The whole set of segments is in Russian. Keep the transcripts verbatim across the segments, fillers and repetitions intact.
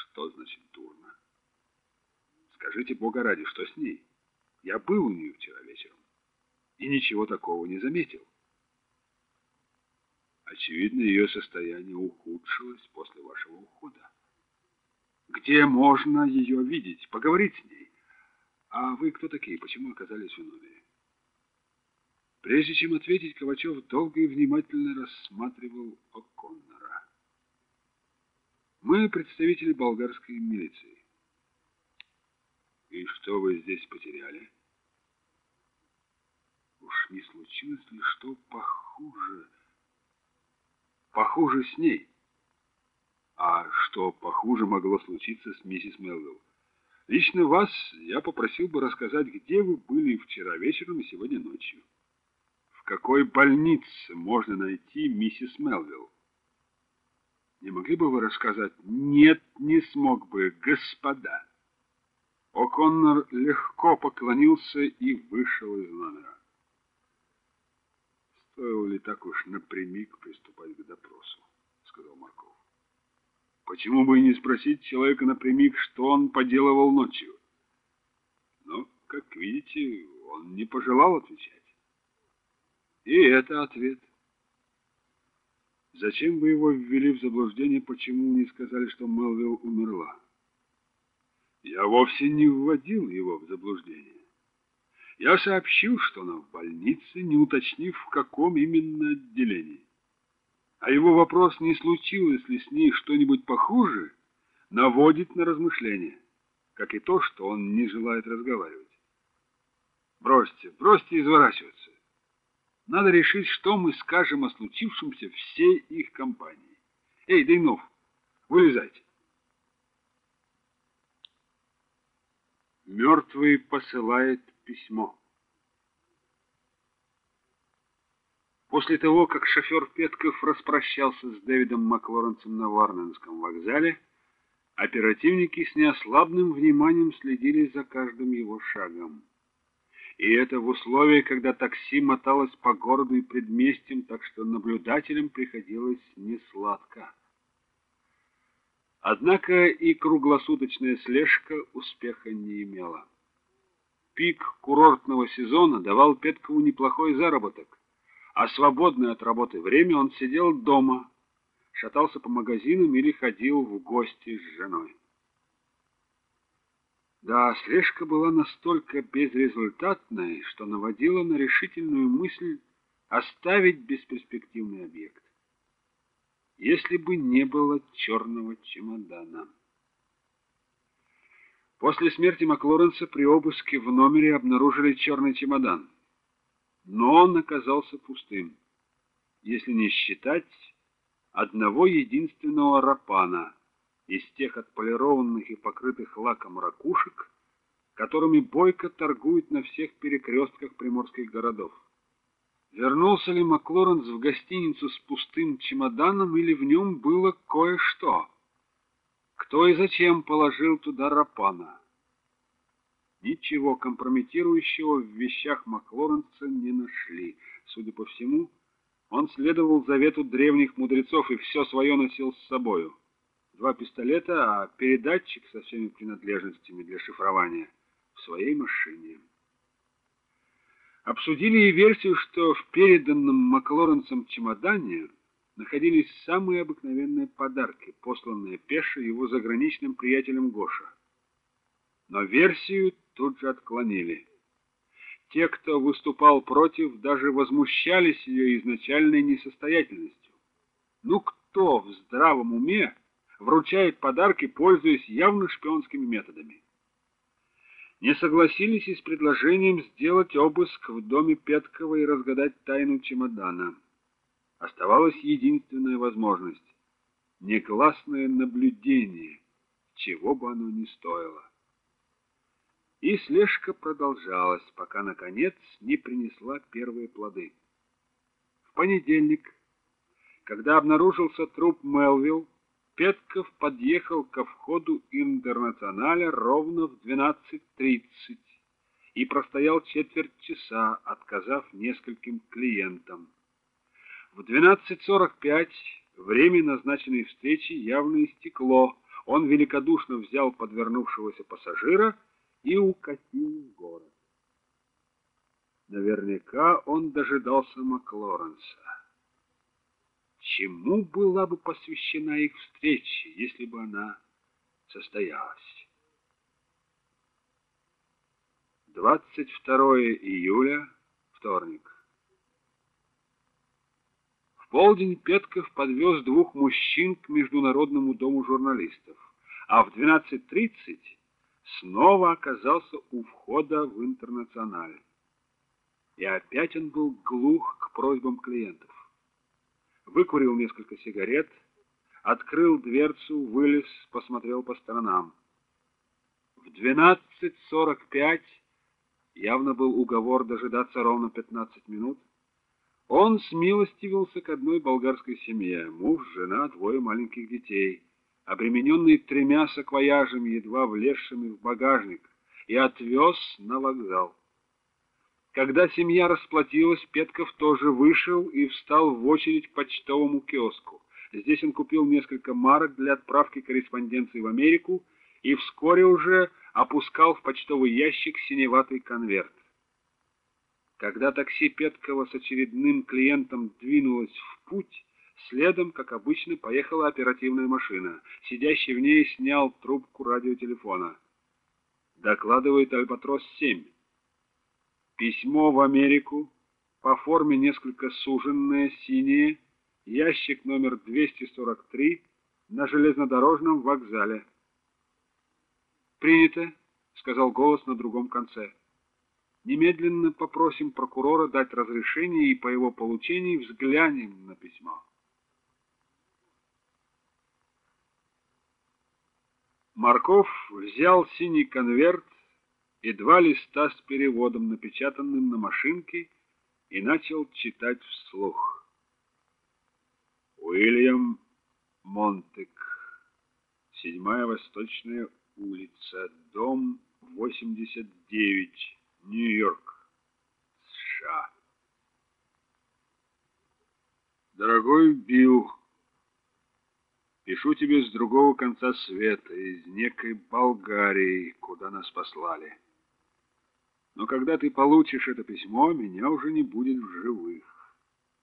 Что значит дурно? Скажите, Бога ради, что с ней? Я был у нее вчера вечером и ничего такого не заметил. Очевидно, ее состояние ухудшилось после вашего ухода. Где можно ее видеть? Поговорить с ней. А вы кто такие? Почему оказались в номере? Прежде чем ответить, Ковачев долго и внимательно рассматривал О'Коннора. Мы представители болгарской милиции. И что вы здесь потеряли? Уж не случилось ли что похуже? Похуже с ней? А что похуже могло случиться с миссис Мелвилл? Лично вас я попросил бы рассказать, где вы были вчера вечером и сегодня ночью. В какой больнице можно найти миссис Мелвилл? Не могли бы вы рассказать? Нет, не смог бы, господа. О'Коннор легко поклонился и вышел из номера. Стоило ли так уж напрямик приступать к допросу, сказал Марков. Почему бы и не спросить человека напрямик, что он поделывал ночью? Но, как видите, он не пожелал отвечать. И это ответ. Зачем вы его ввели в заблуждение, почему не сказали, что Мелвилл умерла? Я вовсе не вводил его в заблуждение. Я сообщил, что она в больнице, не уточнив, в каком именно отделении. А его вопрос, не случилось ли с ней что-нибудь похуже, наводит на размышления, как и то, что он не желает разговаривать. Бросьте, бросьте изворачиваться. Надо решить, что мы скажем о случившемся всей их компании. Эй, Дейнов, вылезайте. Мертвый посылает письмо. После того, как шофер Петков распрощался с Дэвидом Маклоренсом на Варненском вокзале, оперативники с неослабным вниманием следили за каждым его шагом. И это в условиях, когда такси моталось по городу и предместьям, так что наблюдателям приходилось несладко. Однако и круглосуточная слежка успеха не имела. Пик курортного сезона давал Петкову неплохой заработок, а свободное от работы время он сидел дома, шатался по магазинам или ходил в гости с женой. Да, слежка была настолько безрезультатной, что наводила на решительную мысль оставить бесперспективный объект. Если бы не было черного чемодана. После смерти Маклоренса при обыске в номере обнаружили черный чемодан, но он оказался пустым, если не считать одного единственного рапана из тех отполированных и покрытых лаком ракушек, которыми бойко торгуют на всех перекрестках приморских городов. Вернулся ли Маклоренс в гостиницу с пустым чемоданом, или в нем было кое-что? Кто и зачем положил туда рапана? Ничего компрометирующего в вещах Маклоренса не нашли. Судя по всему, он следовал завету древних мудрецов и все свое носил с собою. Два пистолета, а передатчик со всеми принадлежностями для шифрования в своей машине. Обсудили и версию, что в переданном Маклоренсом чемодане находились самые обыкновенные подарки, посланные Пеше его заграничным приятелем Гоша. Но версию тут же отклонили. Те, кто выступал против, даже возмущались ее изначальной несостоятельностью. Ну кто в здравом уме вручает подарки, пользуясь явно шпионскими методами? Не согласились и с предложением сделать обыск в доме Петкова и разгадать тайну чемодана. Оставалась единственная возможность — негласное наблюдение, чего бы оно ни стоило. И слежка продолжалась, пока, наконец, не принесла первые плоды. В понедельник, когда обнаружился труп Мелвилл, Петков подъехал ко входу Интернационаля ровно в двенадцать тридцать и простоял четверть часа, отказав нескольким клиентам. В двенадцать сорок пять время назначенной встречи явно истекло. Он великодушно взял подвернувшегося пассажира и укатил в город. Наверняка он дожидался Маклоренса. Чему была бы посвящена их встреча, если бы она состоялась? двадцать второе июля, вторник. В полдень Петков подвез двух мужчин к Международному дому журналистов, а в двенадцать тридцать снова оказался у входа в Интернациональ. И опять он был глух к просьбам клиентов. Выкурил несколько сигарет, открыл дверцу, вылез, посмотрел по сторонам. В двенадцать сорок пять, явно был уговор дожидаться ровно пятнадцать минут, он смилостивился к одной болгарской семье, муж, жена, двое маленьких детей, обремененные тремя саквояжами, едва влезшими в багажник, и отвез на вокзал. Когда семья расплатилась, Петков тоже вышел и встал в очередь к почтовому киоску. Здесь он купил несколько марок для отправки корреспонденции в Америку и вскоре уже опускал в почтовый ящик синеватый конверт. Когда такси Петкова с очередным клиентом двинулось в путь, следом, как обычно, поехала оперативная машина. Сидящий в ней снял трубку радиотелефона. Докладывает Альбатрос-семь. Письмо в Америку, по форме несколько суженное, синее, ящик номер двести сорок три на железнодорожном вокзале. «Принято», — сказал голос на другом конце. «Немедленно попросим прокурора дать разрешение и по его получении взглянем на письмо». Марков взял синий конверт и два листа с переводом, напечатанным на машинке, и начал читать вслух. Уильям Монтек, седьмая Восточная улица, дом восемьдесят девять, Нью-Йорк, США. Дорогой Билл, пишу тебе с другого конца света, из некой Болгарии, куда нас послали. Но когда ты получишь это письмо, меня уже не будет в живых.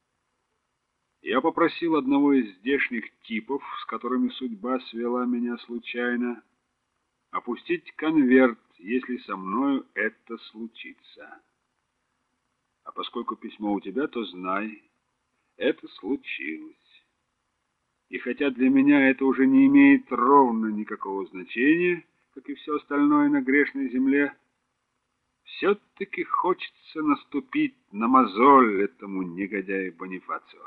Я попросил одного из здешних типов, с которыми судьба свела меня случайно, опустить конверт, если со мною это случится. А поскольку письмо у тебя, то знай, это случилось. И хотя для меня это уже не имеет ровно никакого значения, как и все остальное на грешной земле, все-таки хочется наступить на мозоль этому негодяю Бонифацио.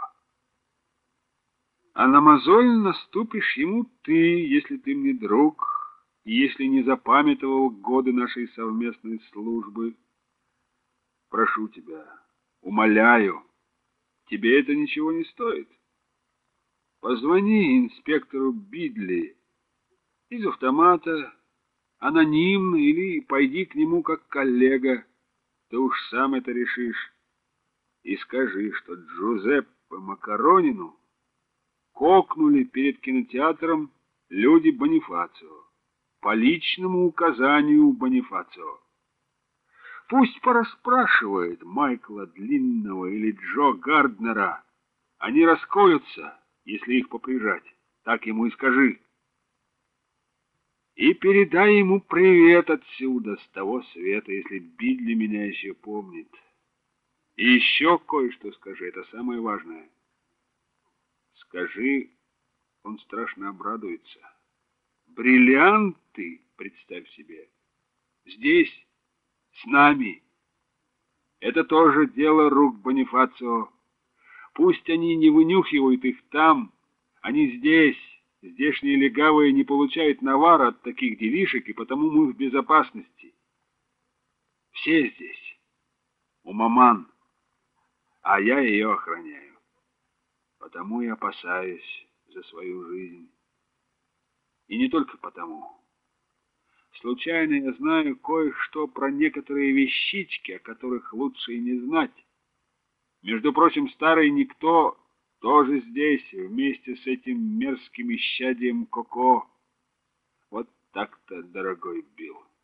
А на мозоль наступишь ему ты, если ты мне друг, и если не запамятовал годы нашей совместной службы. Прошу тебя, умоляю, тебе это ничего не стоит. Позвони инспектору Бидли из автомата, анонимно, или пойди к нему как коллега, ты уж сам это решишь, и скажи, что Джузеппе Макаронину кокнули перед кинотеатром люди Бонифацио, по личному указанию Бонифацио. Пусть порасспрашивает Майкла Длинного или Джо Гарднера, они расколются, если их поприжать, так ему и скажи. И передай ему привет отсюда, с того света, если Бидли меня еще помнит. И еще кое-что скажи, это самое важное. Скажи, он страшно обрадуется. Бриллианты, представь себе, здесь, с нами. Это тоже дело рук Бонифацио. Пусть они не вынюхивают их там, они здесь. Здешние легавые не получают навара от таких делишек, и потому мы в безопасности. Все здесь. У маман. А я ее охраняю. Потому и опасаюсь за свою жизнь. И не только потому. Случайно я знаю кое-что про некоторые вещички, о которых лучше и не знать. Между прочим, старый никто тоже здесь, вместе с этим мерзким исчадием Коко. Так-то, дорогой Билл.